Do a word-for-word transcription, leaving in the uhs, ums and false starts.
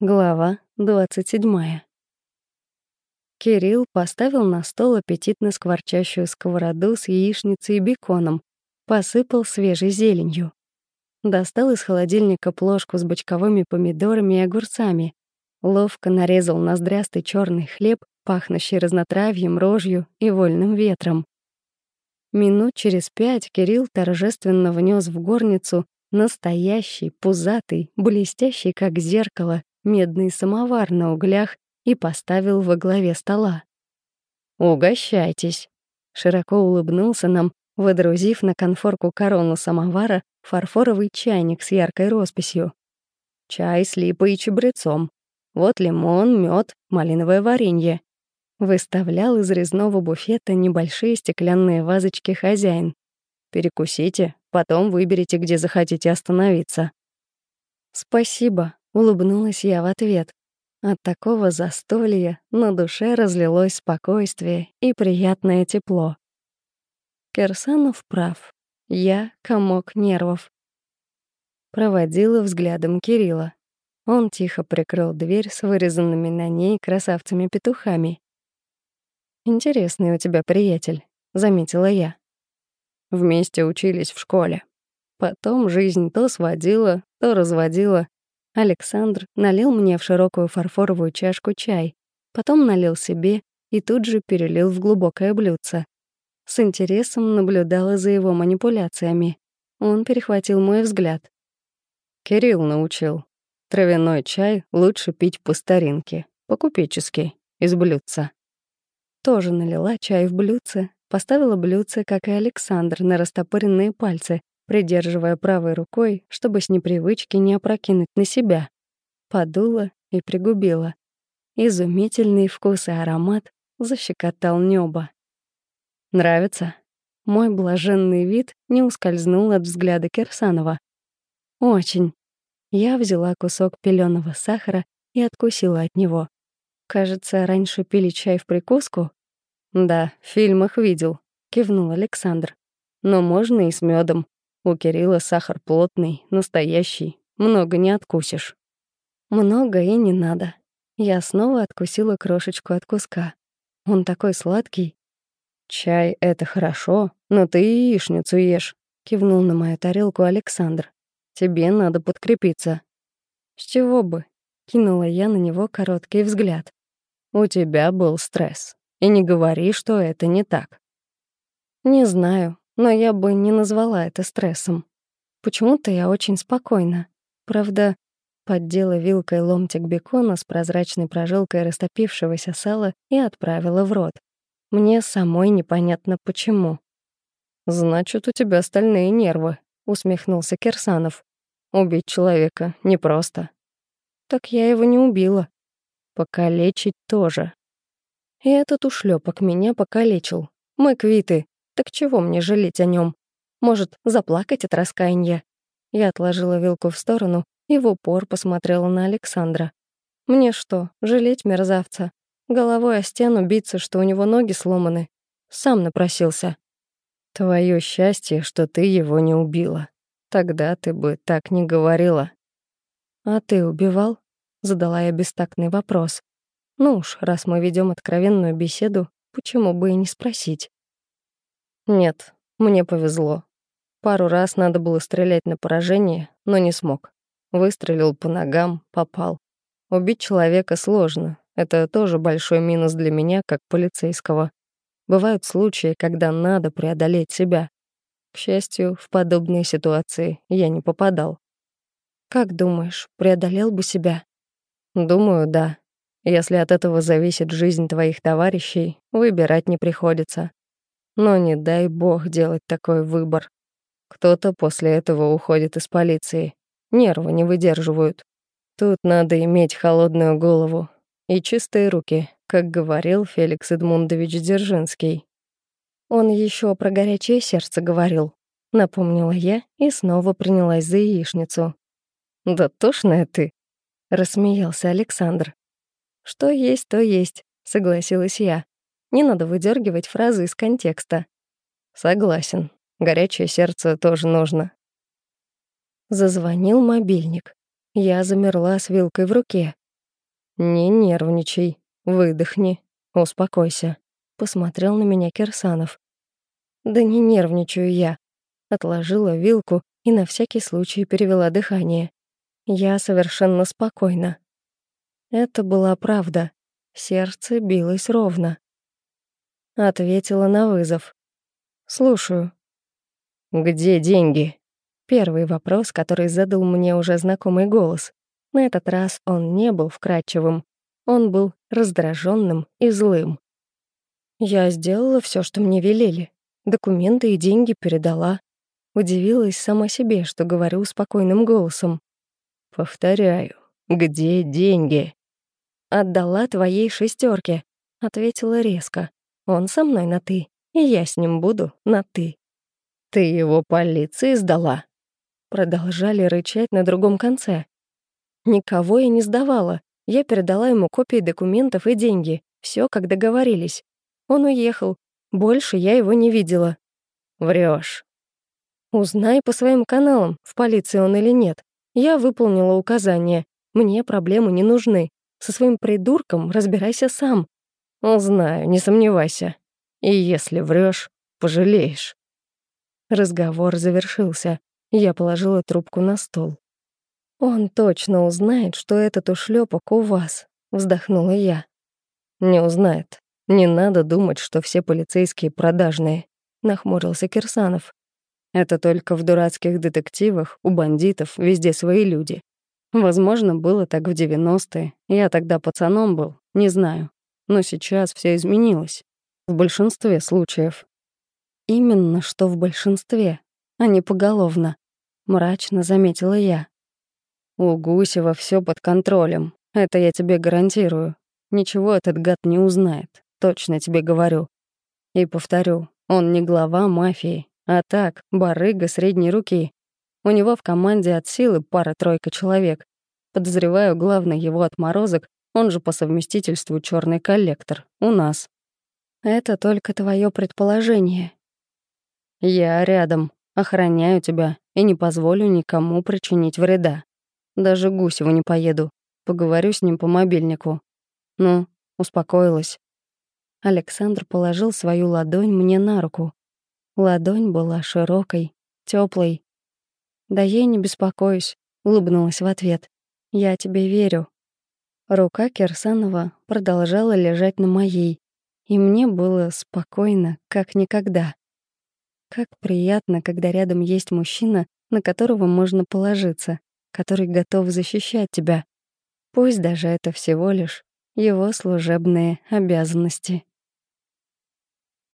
Глава двадцать седьмая. Кирилл поставил на стол аппетитно скворчащую сковороду с яичницей и беконом, посыпал свежей зеленью. Достал из холодильника плошку с бочковыми помидорами и огурцами, ловко нарезал ноздрястый черный хлеб, пахнущий разнотравьем, рожью и вольным ветром. Минут через пять Кирилл торжественно внес в горницу настоящий, пузатый, блестящий, как зеркало, медный самовар на углях и поставил во главе стола. «Угощайтесь!» — широко улыбнулся нам, водрузив на конфорку корону самовара фарфоровый чайник с яркой росписью. «Чай с липой и чабрецом. Вот лимон, мед, малиновое варенье». Выставлял из резного буфета небольшие стеклянные вазочки хозяин. «Перекусите, потом выберите, где захотите остановиться». «Спасибо», — улыбнулась я в ответ. От такого застолья на душе разлилось спокойствие и приятное тепло. Кирсанов прав. Я — комок нервов. Проводила взглядом Кирилла. Он тихо прикрыл дверь с вырезанными на ней красавцами-петухами. «Интересный у тебя приятель», — заметила я. Вместе учились в школе. Потом жизнь то сводила, то разводила. Александр налил мне в широкую фарфоровую чашку чай, потом налил себе и тут же перелил в глубокое блюдце. С интересом наблюдала за его манипуляциями. Он перехватил мой взгляд. «Кирилл научил. Травяной чай лучше пить по старинке, по-купечески, из блюдца». Тоже налила чай в блюдце, поставила блюдце, как и Александр, на растопыренные пальцы, придерживая правой рукой, чтобы с непривычки не опрокинуть на себя. Подула и пригубила. Изумительный вкус и аромат защекотал небо. «Нравится?» Мой блаженный вид не ускользнул от взгляда Кирсанова. «Очень». Я взяла кусок пелёного сахара и откусила от него. «Кажется, раньше пили чай в прикуску?» «Да, в фильмах видел», — кивнул Александр. «Но можно и с мёдом. У Кирилла сахар плотный, настоящий, много не откусишь». «Много и не надо». Я снова откусила крошечку от куска. Он такой сладкий. «Чай — это хорошо, но ты яичницу ешь», — кивнул на мою тарелку Александр. «Тебе надо подкрепиться». «С чего бы?» — кинула я на него короткий взгляд. «У тебя был стресс. И не говори, что это не так». «Не знаю, но я бы не назвала это стрессом. Почему-то я очень спокойна. Правда, поддела вилкой ломтик бекона с прозрачной прожилкой растопившегося сала и отправила в рот. Мне самой непонятно почему. «Значит, у тебя стальные нервы», — усмехнулся Кирсанов. «Убить человека непросто». «Так я его не убила». «Покалечить тоже». И этот ушлепок меня покалечил. Мы квиты. Так чего мне жалеть о нем? Может, заплакать от раскаяния? Я отложила вилку в сторону и в упор посмотрела на Александра. Мне что, жалеть мерзавца? Головой о стену биться, что у него ноги сломаны? Сам напросился. Твое счастье, что ты его не убила. Тогда ты бы так не говорила. А ты убивал? Задала я бестактный вопрос. Ну уж, раз мы ведем откровенную беседу, почему бы и не спросить? Нет, мне повезло. Пару раз надо было стрелять на поражение, но не смог. Выстрелил по ногам, попал. Убить человека сложно. Это тоже большой минус для меня, как полицейского. Бывают случаи, когда надо преодолеть себя. К счастью, в подобные ситуации я не попадал. Как думаешь, преодолел бы себя? Думаю, да. Если от этого зависит жизнь твоих товарищей, выбирать не приходится. Но не дай бог делать такой выбор. Кто-то после этого уходит из полиции. Нервы не выдерживают. Тут надо иметь холодную голову и чистые руки, как говорил Феликс Эдмундович Дзержинский. Он еще про горячее сердце говорил. Напомнила я и снова принялась за яичницу. «Да тошная ты», — рассмеялся Александр. «Что есть, то есть», — согласилась я. Не надо выдергивать фразы из контекста. «Согласен. Горячее сердце тоже нужно». Зазвонил мобильник. Я замерла с вилкой в руке. «Не нервничай, выдохни, успокойся», — посмотрел на меня Кирсанов. «Да не нервничаю я». Отложила вилку и на всякий случай перевела дыхание. Я совершенно спокойна. Это была правда. Сердце билось ровно. Ответила на вызов. «Слушаю». «Где деньги?» Первый вопрос, который задал мне уже знакомый голос. На этот раз он не был вкрадчивым. Он был раздраженным и злым. Я сделала все, что мне велели. Документы и деньги передала. Удивилась сама себе, что говорю спокойным голосом. «Повторяю, где деньги?» «Отдала твоей шестерке», — ответила резко. «Он со мной на «ты», и я с ним буду на «ты». «Ты его полиции сдала?» Продолжали рычать на другом конце. «Никого я не сдавала. Я передала ему копии документов и деньги. Все, как договорились. Он уехал. Больше я его не видела». «Врёшь». «Узнай по своим каналам, в полиции он или нет. Я выполнила указания. Мне проблемы не нужны. Со своим придурком разбирайся сам». «Узнаю, не сомневайся. И если врёшь, пожалеешь». Разговор завершился. Я положила трубку на стол. «Он точно узнает, что этот ушлепок у вас», — вздохнула я. «Не узнает. Не надо думать, что все полицейские продажные», — нахмурился Кирсанов. «Это только в дурацких детективах, у бандитов, везде свои люди. Возможно, было так в девяностые. Я тогда пацаном был, не знаю. Но сейчас все изменилось. В большинстве случаев». «Именно что в большинстве, а не поголовно», — мрачно заметила я. «У Гусева все под контролем, это я тебе гарантирую. Ничего этот гад не узнает, точно тебе говорю. И повторю, он не глава мафии, а так, барыга средней руки. У него в команде от силы пара-тройка человек. Подозреваю, главный его отморозок, он же по совместительству черный коллектор, у нас». «Это только твое предположение». «Я рядом, охраняю тебя и не позволю никому причинить вреда. Даже к Гусеву не поеду, поговорю с ним по мобильнику. Ну, успокоилась». Александр положил свою ладонь мне на руку. Ладонь была широкой, теплой. «Да я не беспокоюсь», — улыбнулась в ответ. «Я тебе верю». Рука Кирсанова продолжала лежать на моей, и мне было спокойно, как никогда. Как приятно, когда рядом есть мужчина, на которого можно положиться, который готов защищать тебя. Пусть даже это всего лишь его служебные обязанности.